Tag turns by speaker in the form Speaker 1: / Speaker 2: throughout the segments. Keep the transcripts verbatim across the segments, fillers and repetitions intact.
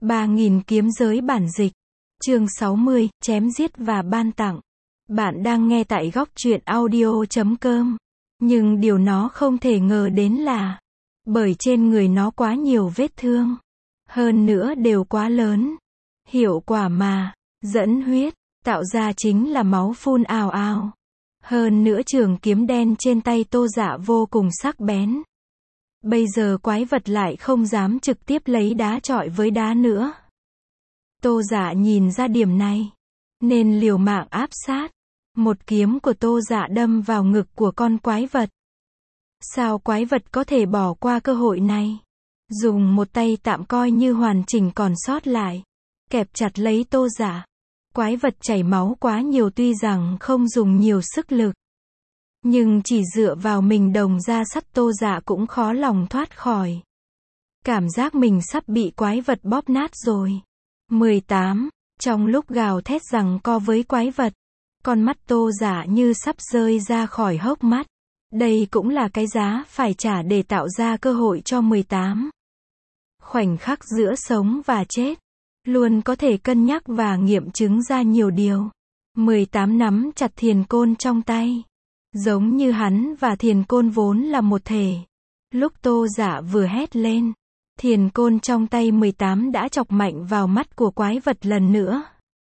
Speaker 1: ba nghìn kiếm giới bản dịch. Chương sáu mươi, chém giết và ban tặng. Bạn đang nghe tại góc truyện audio chấm com. Nhưng điều nó không thể ngờ đến là, bởi trên người nó quá nhiều vết thương. Hơn nữa đều quá lớn. Hiệu quả mà, dẫn huyết, tạo ra chính là máu phun ào ào. Hơn nữa trường kiếm đen trên tay Tô Dạ vô cùng sắc bén. Bây giờ quái vật lại không dám trực tiếp lấy đá chọi với đá nữa. Tô Dạ nhìn ra điểm này, nên liều mạng áp sát. Một kiếm của Tô Dạ đâm vào ngực của con quái vật. Sao quái vật có thể bỏ qua cơ hội này? Dùng một tay tạm coi như hoàn chỉnh còn sót lại, kẹp chặt lấy Tô Dạ. Quái vật chảy máu quá nhiều tuy rằng không dùng nhiều sức lực. Nhưng chỉ dựa vào mình đồng ra sắt Tô Dạ cũng khó lòng thoát khỏi. Cảm giác mình sắp bị quái vật bóp nát rồi. mười tám. Trong lúc gào thét giằng co với quái vật, con mắt Tô Dạ như sắp rơi ra khỏi hốc mắt. Đây cũng là cái giá phải trả để tạo ra cơ hội cho mười tám. Khoảnh khắc giữa sống và chết, luôn có thể cân nhắc và nghiệm chứng ra nhiều điều. mười tám nắm chặt thiền côn trong tay. Giống như hắn và thiền côn vốn là một thể. Lúc Tô Dạ vừa hét lên, thiền côn trong tay mười tám đã chọc mạnh vào mắt của quái vật lần nữa.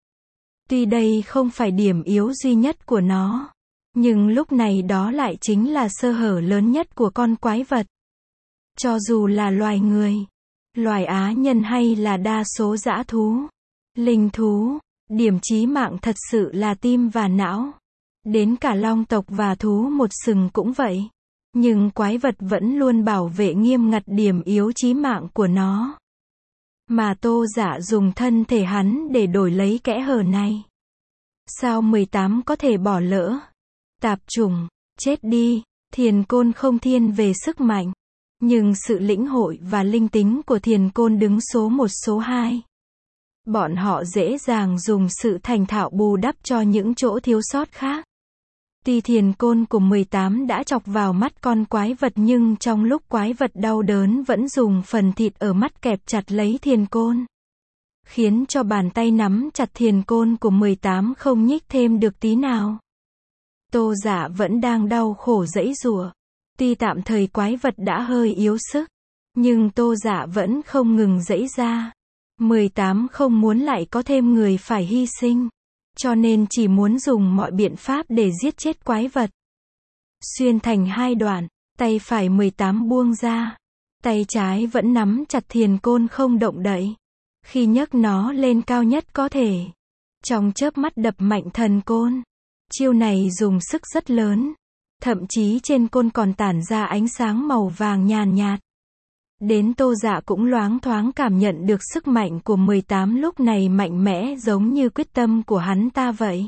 Speaker 1: Tuy đây không phải điểm yếu duy nhất của nó, nhưng lúc này đó lại chính là sơ hở lớn nhất của con quái vật. Cho dù là loài người, loài á nhân hay là đa số dã thú, linh thú, điểm chí mạng thật sự là tim và não. Đến cả long tộc và thú một sừng cũng vậy. Nhưng quái vật vẫn luôn bảo vệ nghiêm ngặt điểm yếu chí mạng của nó. Mà Tô Dạ dùng thân thể hắn để đổi lấy kẽ hở này. Sao mười tám có thể bỏ lỡ? Tạp chủng, chết đi. Thiền côn không thiên về sức mạnh. Nhưng sự lĩnh hội và linh tính của thiền côn đứng số một số hai. Bọn họ dễ dàng dùng sự thành thạo bù đắp cho những chỗ thiếu sót khác. Tuy thiền côn của mười tám đã chọc vào mắt con quái vật nhưng trong lúc quái vật đau đớn vẫn dùng phần thịt ở mắt kẹp chặt lấy thiền côn. Khiến cho bàn tay nắm chặt thiền côn của mười tám không nhích thêm được tí nào. Tô Dạ vẫn đang đau khổ giãy giụa. Tuy tạm thời quái vật đã hơi yếu sức, nhưng Tô Dạ vẫn không ngừng giãy ra. mười tám không muốn lại có thêm người phải hy sinh. Cho nên chỉ muốn dùng mọi biện pháp để giết chết quái vật. Xuyên thành hai đoạn, tay phải mười tám buông ra. Tay trái vẫn nắm chặt thiền côn không động đậy. Khi nhấc nó lên cao nhất có thể, trong chớp mắt đập mạnh thần côn. Chiêu này dùng sức rất lớn. Thậm chí trên côn còn tản ra ánh sáng màu vàng nhàn nhạt. Đến Tô Dạ cũng loáng thoáng cảm nhận được sức mạnh của mười tám lúc này mạnh mẽ giống như quyết tâm của hắn ta vậy.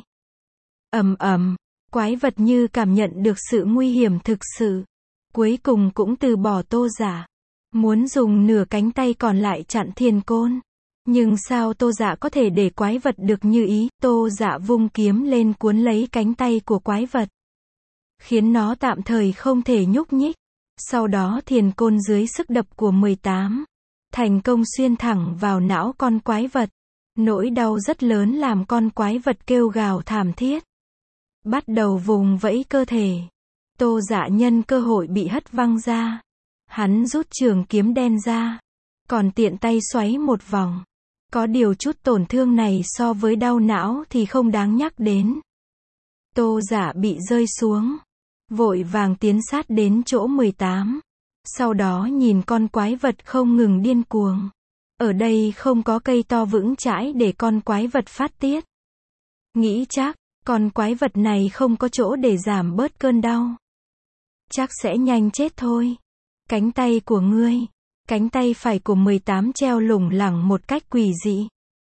Speaker 1: Ầm ầm, quái vật như cảm nhận được sự nguy hiểm thực sự. Cuối cùng cũng từ bỏ Tô Dạ. Muốn dùng nửa cánh tay còn lại chặn thiền côn. Nhưng sao Tô Dạ có thể để quái vật được như ý? Tô Dạ vung kiếm lên cuốn lấy cánh tay của quái vật. Khiến nó tạm thời không thể nhúc nhích. Sau đó thiền côn dưới sức đập của mười tám, thành công xuyên thẳng vào não con quái vật. Nỗi đau rất lớn làm con quái vật kêu gào thảm thiết. Bắt đầu vùng vẫy cơ thể. Tô Dạ nhân cơ hội bị hất văng ra. Hắn rút trường kiếm đen ra. Còn tiện tay xoáy một vòng. Có điều chút tổn thương này so với đau não thì không đáng nhắc đến. Tô Dạ bị rơi xuống. Vội vàng tiến sát đến chỗ mười tám. Sau đó nhìn con quái vật không ngừng điên cuồng. Ở đây không có cây to vững chãi để con quái vật phát tiết. Nghĩ chắc, con quái vật này không có chỗ để giảm bớt cơn đau. Chắc sẽ nhanh chết thôi. Cánh tay của ngươi. Cánh tay phải của mười tám treo lủng lẳng một cách quỷ dị.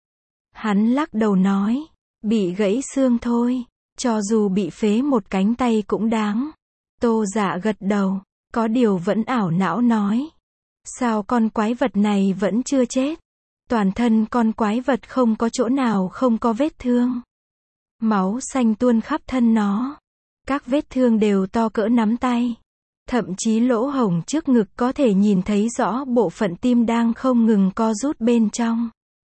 Speaker 1: Hắn lắc đầu nói. Bị gãy xương thôi. Cho dù bị phế một cánh tay cũng đáng. Tô Dạ gật đầu, có điều vẫn ảo não nói. Sao con quái vật này vẫn chưa chết? Toàn thân con quái vật không có chỗ nào không có vết thương. Máu xanh tuôn khắp thân nó. Các vết thương đều to cỡ nắm tay. Thậm chí lỗ hổng trước ngực có thể nhìn thấy rõ bộ phận tim đang không ngừng co rút bên trong.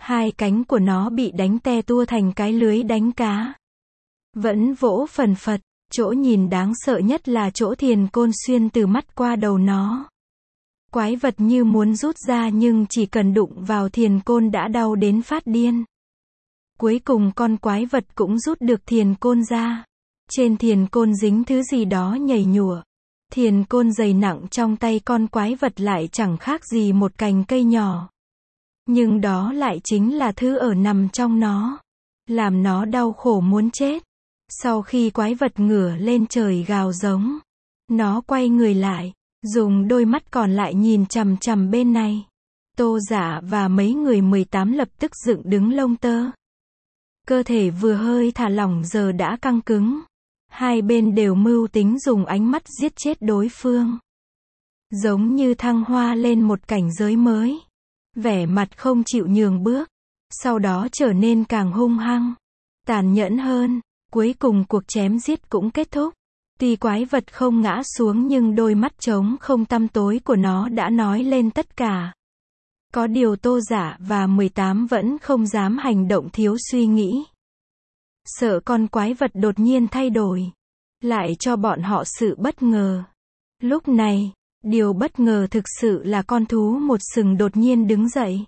Speaker 1: Hai cánh của nó bị đánh te tua thành cái lưới đánh cá. Vẫn vỗ phần phật, chỗ nhìn đáng sợ nhất là chỗ thiền côn xuyên từ mắt qua đầu nó. Quái vật như muốn rút ra nhưng chỉ cần đụng vào thiền côn đã đau đến phát điên. Cuối cùng con quái vật cũng rút được thiền côn ra. Trên thiền côn dính thứ gì đó nhầy nhụa. Thiền côn dày nặng trong tay con quái vật lại chẳng khác gì một cành cây nhỏ. Nhưng đó lại chính là thứ ở nằm trong nó. Làm nó đau khổ muốn chết. Sau khi quái vật ngửa lên trời gào giống, nó quay người lại, dùng đôi mắt còn lại nhìn chằm chằm bên này. Tô Giả và mấy người mười tám lập tức dựng đứng lông tơ. Cơ thể vừa hơi thả lỏng giờ đã căng cứng. Hai bên đều mưu tính dùng ánh mắt giết chết đối phương. Giống như thăng hoa lên một cảnh giới mới. Vẻ mặt không chịu nhường bước. Sau đó trở nên càng hung hăng, tàn nhẫn hơn. Cuối cùng cuộc chém giết cũng kết thúc. Tuy quái vật không ngã xuống nhưng đôi mắt trống không tăm tối của nó đã nói lên tất cả. Có điều Tô Giả và mười tám vẫn không dám hành động thiếu suy nghĩ. Sợ con quái vật đột nhiên thay đổi, lại cho bọn họ sự bất ngờ. Lúc này, điều bất ngờ thực sự là con thú một sừng đột nhiên đứng dậy.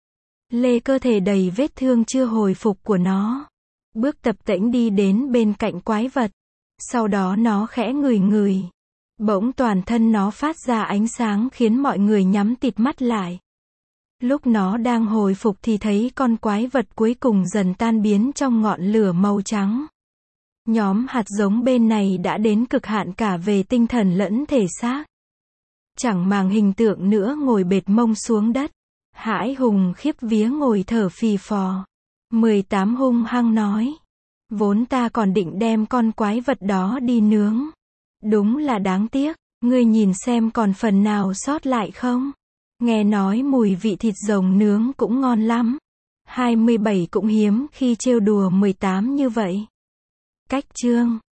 Speaker 1: Lê cơ thể đầy vết thương chưa hồi phục của nó. Bước tập tễnh đi đến bên cạnh quái vật. Sau đó nó khẽ ngửi ngửi. Bỗng toàn thân nó phát ra ánh sáng khiến mọi người nhắm tịt mắt lại. Lúc nó đang hồi phục thì thấy con quái vật cuối cùng dần tan biến trong ngọn lửa màu trắng. Nhóm hạt giống bên này đã đến cực hạn cả về tinh thần lẫn thể xác. Chẳng màng hình tượng nữa ngồi bệt mông xuống đất. Hãi hùng khiếp vía ngồi thở phì phò. mười tám hung hăng nói. Vốn ta còn định đem con quái vật đó đi nướng. Đúng là đáng tiếc, ngươi nhìn xem còn phần nào sót lại không? Nghe nói mùi vị thịt rồng nướng cũng ngon lắm. hai mươi bảy cũng hiếm khi trêu đùa mười tám như vậy. Cách chương